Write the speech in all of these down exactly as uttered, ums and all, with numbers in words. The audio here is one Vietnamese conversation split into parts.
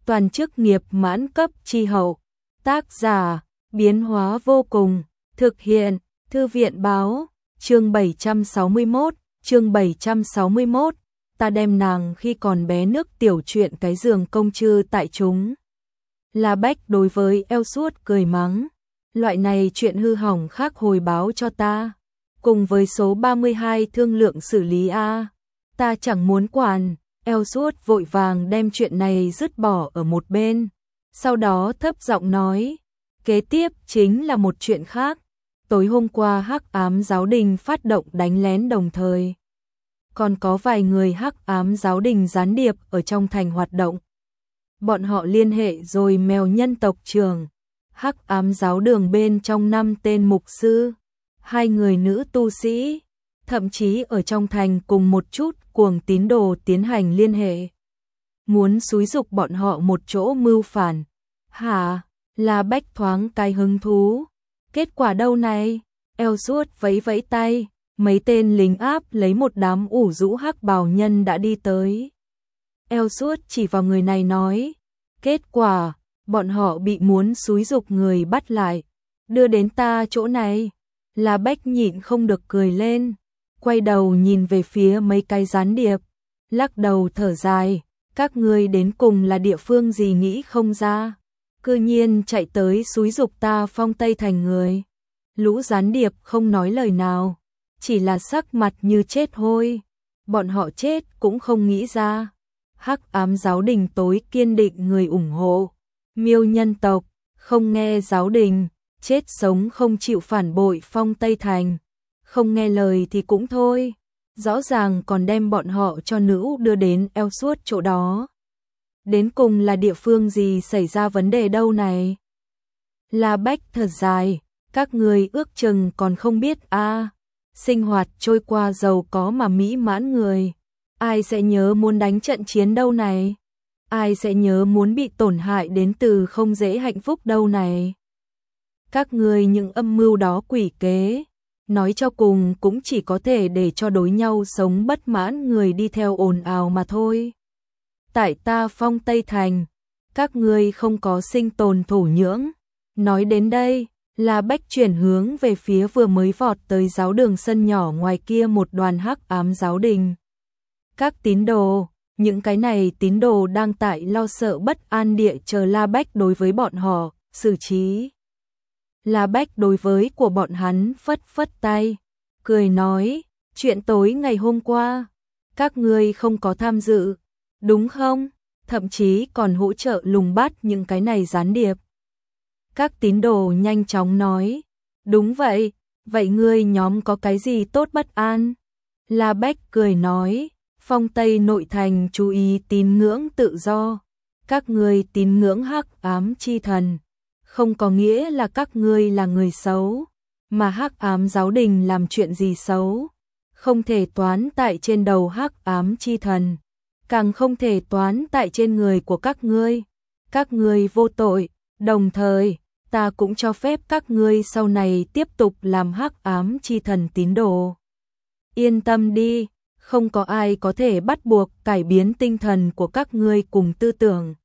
toàn chức nghiệp mãn cấp chi hậu. Tác giả, biến hóa vô cùng, thực hiện, Thư viện báo, chương bảy trăm sáu mươi mốt, chương bảy trăm sáu mươi mốt, ta đem nàng khi còn bé nước tiểu chuyện cái giường công chư tại chúng. La Bách đối với eo suốt cười mắng, loại này chuyện hư hỏng khác hồi báo cho ta, cùng với số ba mươi hai thương lượng xử lý a, ta chẳng muốn quản. Eo suốt vội vàng đem chuyện này dứt bỏ ở một bên, sau đó thấp giọng nói, kế tiếp chính là một chuyện khác. Tối hôm qua Hắc Ám Giáo Đình phát động đánh lén, đồng thời còn có vài người Hắc Ám Giáo Đình gián điệp ở trong thành hoạt động. Bọn họ liên hệ rồi mèo nhân tộc trưởng, Hắc Ám Giáo Đường bên trong năm tên mục sư, hai người nữ tu sĩ, thậm chí ở trong thành cùng một chút cuồng tín đồ tiến hành liên hệ, muốn xúi giục bọn họ một chỗ mưu phản. Hả? La Bách thoáng cái hứng thú. Kết quả đâu này? Eo suốt vẫy vẫy tay, mấy tên lính áp lấy một đám ủ rũ hắc bào nhân đã đi tới. Eo suốt chỉ vào người này nói, kết quả, bọn họ bị muốn xúi giục người bắt lại, đưa đến ta chỗ này. La Bách nhịn không được cười lên, quay đầu nhìn về phía mấy cái gián điệp, lắc đầu thở dài, các ngươi đến cùng là địa phương gì nghĩ không ra, cư nhiên chạy tới xúi giục ta Phong Tây thành người. Lũ gián điệp không nói lời nào, chỉ là sắc mặt như chết hôi, bọn họ chết cũng không nghĩ ra. Hắc Ám Giáo Đình tối kiên định người ủng hộ Miêu nhân tộc, không nghe giáo đình, chết sống không chịu phản bội Phong Tây thành, không nghe lời thì cũng thôi, rõ ràng còn đem bọn họ cho nữ đưa đến eo suốt chỗ đó. Đến cùng là địa phương gì xảy ra vấn đề đâu này? La Bách thở dài, các người ước chừng còn không biết a, à, sinh hoạt trôi qua giàu có mà mỹ mãn người, ai sẽ nhớ muốn đánh trận chiến đâu này? Ai sẽ nhớ muốn bị tổn hại đến từ không dễ hạnh phúc đâu này? Các người những âm mưu đó quỷ kế, nói cho cùng cũng chỉ có thể để cho đối nhau sống bất mãn người đi theo ồn ào mà thôi. Tại ta Phong Tây thành, các ngươi không có sinh tồn thổ nhưỡng. Nói đến đây, La Bách chuyển hướng về phía vừa mới vọt tới giáo đường sân nhỏ ngoài kia một đoàn Hắc Ám Giáo Đình. Các tín đồ, những cái này tín đồ đang tại lo sợ bất an địa chờ La Bách đối với bọn họ xử trí. La Bách đối với của bọn hắn phất phất tay, cười nói, chuyện tối ngày hôm qua, các ngươi không có tham dự, đúng không? Thậm chí còn hỗ trợ lùng bắt những cái này gián điệp. Các tín đồ nhanh chóng nói, đúng vậy, vậy ngươi nhóm có cái gì tốt bất an? La Bách cười nói, Phong Tây nội thành chú ý tín ngưỡng tự do, các ngươi tín ngưỡng Hắc Ám chi thần, không có nghĩa là các ngươi là người xấu, mà Hắc Ám Giáo Đình làm chuyện gì xấu, không thể toán tại trên đầu Hắc Ám chi thần, càng không thể toán tại trên người của các ngươi. Các ngươi vô tội, đồng thời, ta cũng cho phép các ngươi sau này tiếp tục làm Hắc Ám chi thần tín đồ. Yên tâm đi, không có ai có thể bắt buộc cải biến tinh thần của các ngươi cùng tư tưởng.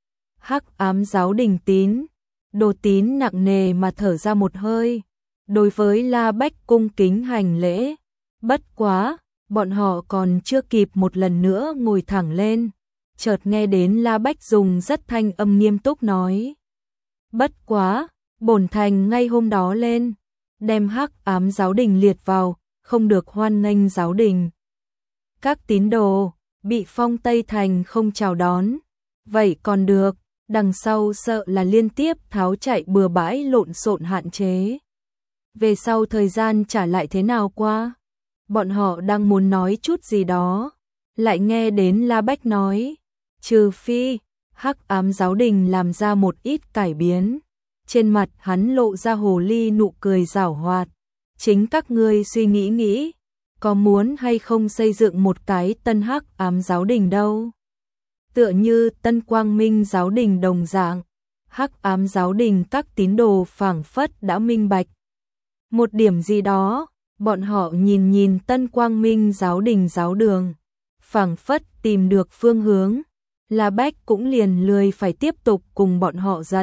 Hắc Ám Giáo Đình tín đồ tín nặng nề mà thở ra một hơi, đối với La Bách cung kính hành lễ. Bất quá, bọn họ còn chưa kịp một lần nữa ngồi thẳng lên, chợt nghe đến La Bách dùng rất thanh âm nghiêm túc nói, bất quá, bổn thành ngay hôm đó lên, đem Hắc Ám Giáo Đình liệt vào, không được hoan nghênh giáo đình. Các tín đồ bị Phong Tây thành không chào đón, vậy còn được, đằng sau sợ là liên tiếp tháo chạy bừa bãi lộn xộn hạn chế. Về sau thời gian trả lại thế nào qua? Bọn họ đang muốn nói chút gì đó, lại nghe đến La Bách nói, trừ phi Hắc Ám Giáo Đình làm ra một ít cải biến. Trên mặt hắn lộ ra hồ ly nụ cười giảo hoạt, chính các ngươi suy nghĩ nghĩ, có muốn hay không xây dựng một cái tân Hắc Ám Giáo Đình đâu? Tựa như Tân Quang Minh Giáo Đình đồng dạng, Hắc Ám Giáo Đình các tín đồ phảng phất đã minh bạch một điểm gì đó, bọn họ nhìn nhìn Tân Quang Minh Giáo Đình giáo đường, phảng phất tìm được phương hướng, La Bách cũng liền lười phải tiếp tục cùng bọn họ giật.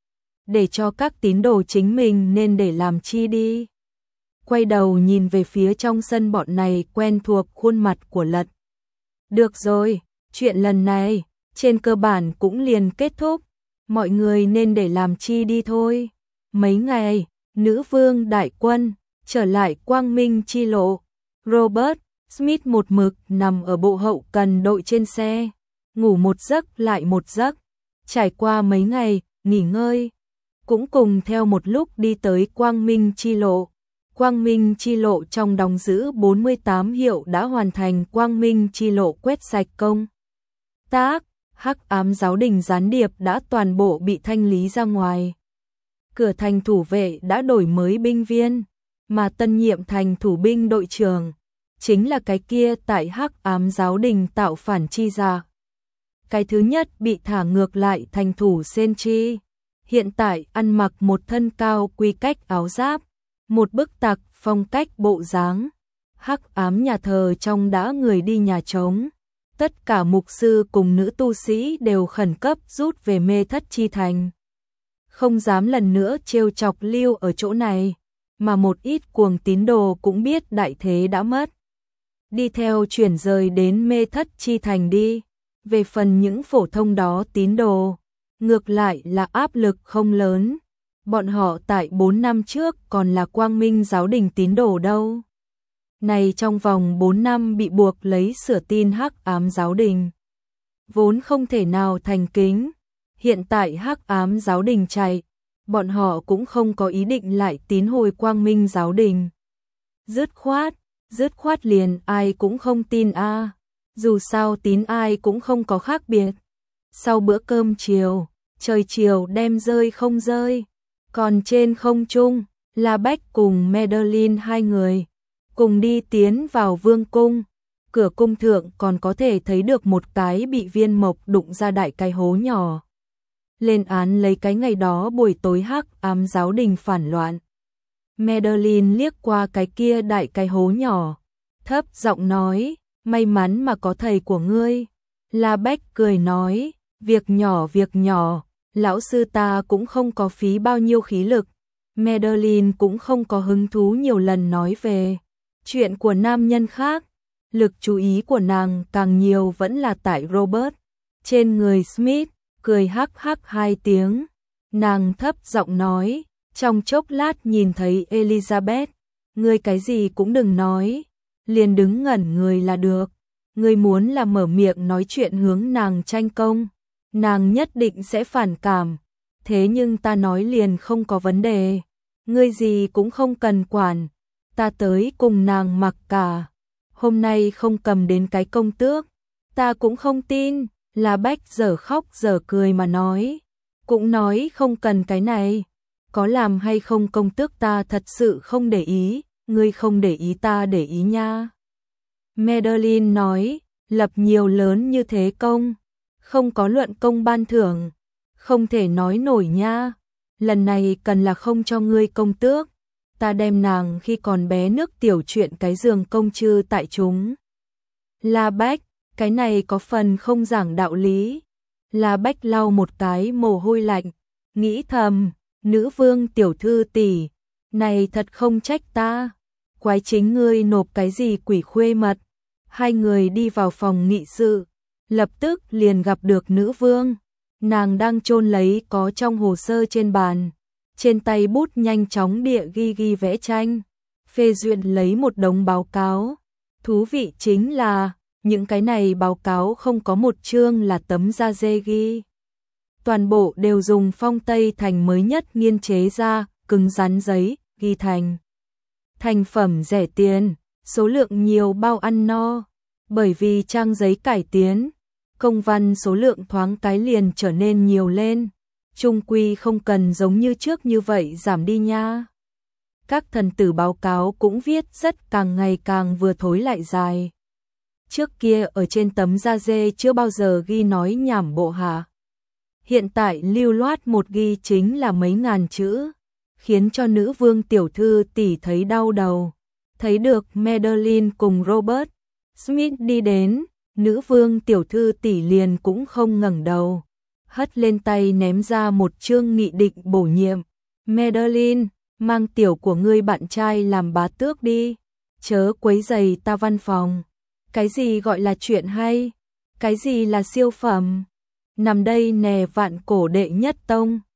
Để cho các tín đồ chính mình nên để làm chi đi. Quay đầu nhìn về phía trong sân bọn này quen thuộc khuôn mặt của Lật. Được rồi, chuyện lần này, trên cơ bản cũng liền kết thúc. Mọi người nên để làm chi đi thôi. Mấy ngày, nữ vương đại quân, trở lại quang minh chi lộ. Robert Smith một mực nằm ở bộ hậu cần đội trên xe, ngủ một giấc lại một giấc. Trải qua mấy ngày, nghỉ ngơi, cũng cùng theo một lúc đi tới quang minh chi lộ. Quang minh chi lộ trong đóng giữ bốn mươi tám hiệu đã hoàn thành quang minh chi lộ quét sạch công tác. Hắc ám giáo đình gián điệp đã toàn bộ bị thanh lý ra ngoài. Cửa thành thủ vệ đã đổi mới binh viên, mà tân nhiệm thành thủ binh đội trưởng chính là cái kia tại Hắc ám giáo đình tạo phản chi ra. Cái thứ nhất bị thả ngược lại thành thủ Senchi, hiện tại ăn mặc một thân cao quy cách áo giáp, một bức tạc phong cách bộ dáng. Hắc ám nhà thờ trong đã người đi nhà trống. Tất cả mục sư cùng nữ tu sĩ đều khẩn cấp rút về mê thất chi thành. Không dám lần nữa trêu chọc lưu ở chỗ này, mà một ít cuồng tín đồ cũng biết đại thế đã mất. Đi theo chuyển rời đến mê thất chi thành đi. Về phần những phổ thông đó tín đồ, ngược lại là áp lực không lớn. Bọn họ tại bốn năm trước còn là quang minh giáo đình tín đồ đâu. Này trong vòng bốn năm bị buộc lấy sửa tin Hắc ám giáo đình. Vốn không thể nào thành kính. Hiện tại Hắc ám giáo đình chạy, bọn họ cũng không có ý định lại tín hồi quang minh giáo đình. Dứt khoát, dứt khoát liền ai cũng không tin a. À. Dù sao tín ai cũng không có khác biệt. Sau bữa cơm chiều, trời chiều đem rơi không rơi. Còn trên không trung, La Bách cùng Madeline hai người cùng đi tiến vào vương cung. Cửa cung thượng còn có thể thấy được một cái bị viên mộc đụng ra đại cái hố nhỏ. Lên án lấy cái ngày đó buổi tối Hắc ám giáo đình phản loạn. Madeline liếc qua cái kia đại cái hố nhỏ, thấp giọng nói, may mắn mà có thầy của ngươi. La Bách cười nói, việc nhỏ việc nhỏ, lão sư ta cũng không có phí bao nhiêu khí lực. Madeline cũng không có hứng thú nhiều lần nói về chuyện của nam nhân khác. Lực chú ý của nàng càng nhiều vẫn là tại Robert. Trên người Smith, cười hắc hắc hai tiếng. Nàng thấp giọng nói, trong chốc lát nhìn thấy Elizabeth, ngươi cái gì cũng đừng nói, liền đứng ngẩn người là được. Ngươi muốn là mở miệng nói chuyện hướng nàng tranh công, nàng nhất định sẽ phản cảm. Thế nhưng ta nói liền không có vấn đề, ngươi gì cũng không cần quản, ta tới cùng nàng mặc cả. Hôm nay không cầm đến cái công tước, ta cũng không tin. La Bách giờ khóc giờ cười mà nói, cũng nói không cần cái này, có làm hay không công tước ta thật sự không để ý, ngươi không để ý ta để ý nha. Madeline nói, lập nhiều lớn như thế công, không có luận công ban thưởng, không thể nói nổi nha. Lần này cần là không cho ngươi công tước, ta đem nàng khi còn bé nước tiểu chuyện cái giường công chư tại chúng. La Bách, cái này có phần không giảng đạo lý. La Bách lau một cái mồ hôi lạnh, nghĩ thầm, nữ vương tiểu thư tỷ, này thật không trách ta. Quái chính ngươi nộp cái gì quỷ khuê mật. Hai người đi vào phòng nghị sự, lập tức liền gặp được nữ vương. Nàng đang chôn lấy có trong hồ sơ trên bàn, trên tay bút nhanh chóng địa ghi ghi vẽ tranh, phê duyệt lấy một đống báo cáo. Thú vị chính là, những cái này báo cáo không có một chương là tấm da dê ghi. Toàn bộ đều dùng phong Tây Thành mới nhất nghiên chế ra, cứng rắn giấy, ghi thành. Thành phẩm rẻ tiền, số lượng nhiều bao ăn no. Bởi vì trang giấy cải tiến, công văn số lượng thoáng cái liền trở nên nhiều lên. Trung quy không cần giống như trước như vậy giảm đi nha. Các thần tử báo cáo cũng viết rất càng ngày càng vừa thối lại dài. Trước kia ở trên tấm da dê chưa bao giờ ghi nói nhảm bộ hạ. Hiện tại lưu loát một ghi chính là mấy ngàn chữ, khiến cho nữ vương tiểu thư tỷ thấy đau đầu. Thấy được Madeline cùng Robert Smith đi đến, Nữ vương tiểu thư tỷ liền cũng không ngẩng đầu, hất lên tay ném ra một chương nghị định bổ nhiệm. Madeline, mang tiểu của ngươi bạn trai làm bá tước đi, chớ quấy rầy ta văn phòng. Cái gì gọi là chuyện hay? Cái gì là siêu phẩm? Nằm đây nè vạn cổ đệ nhất tông.